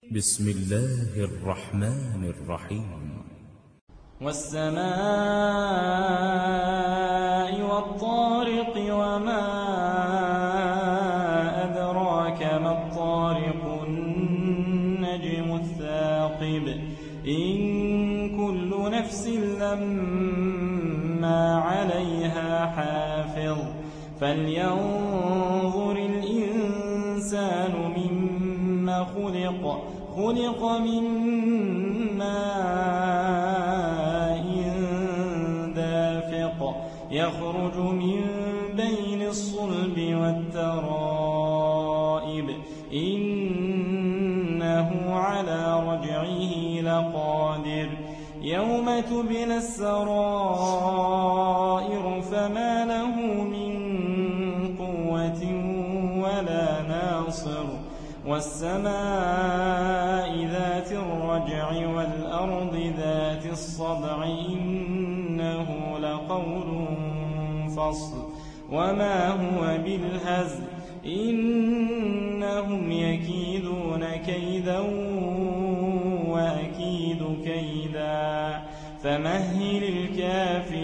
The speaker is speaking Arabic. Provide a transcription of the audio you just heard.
بسم الله الرحمن الرحيم. والسماء والطارق وما أدراك ما الطارق النجم الثاقب إن كل نفس لما عليها حافظ فلينظر الإنسان مما خلق من ماء دافق يخرج من بين الصلب والترائب إنه على رجعه لقادر يوم تبلى السرائر فما له من قوة ولا ناصر والسماء ذات الرجع والأرض ذات الصدع إنه لقول فصل وما هو بالهزل إنهم يكيدون كيدا وأكيد كيدا فمهل الكافرين